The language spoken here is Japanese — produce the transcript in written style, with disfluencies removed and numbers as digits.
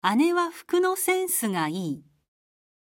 姉は服のセンスがいい。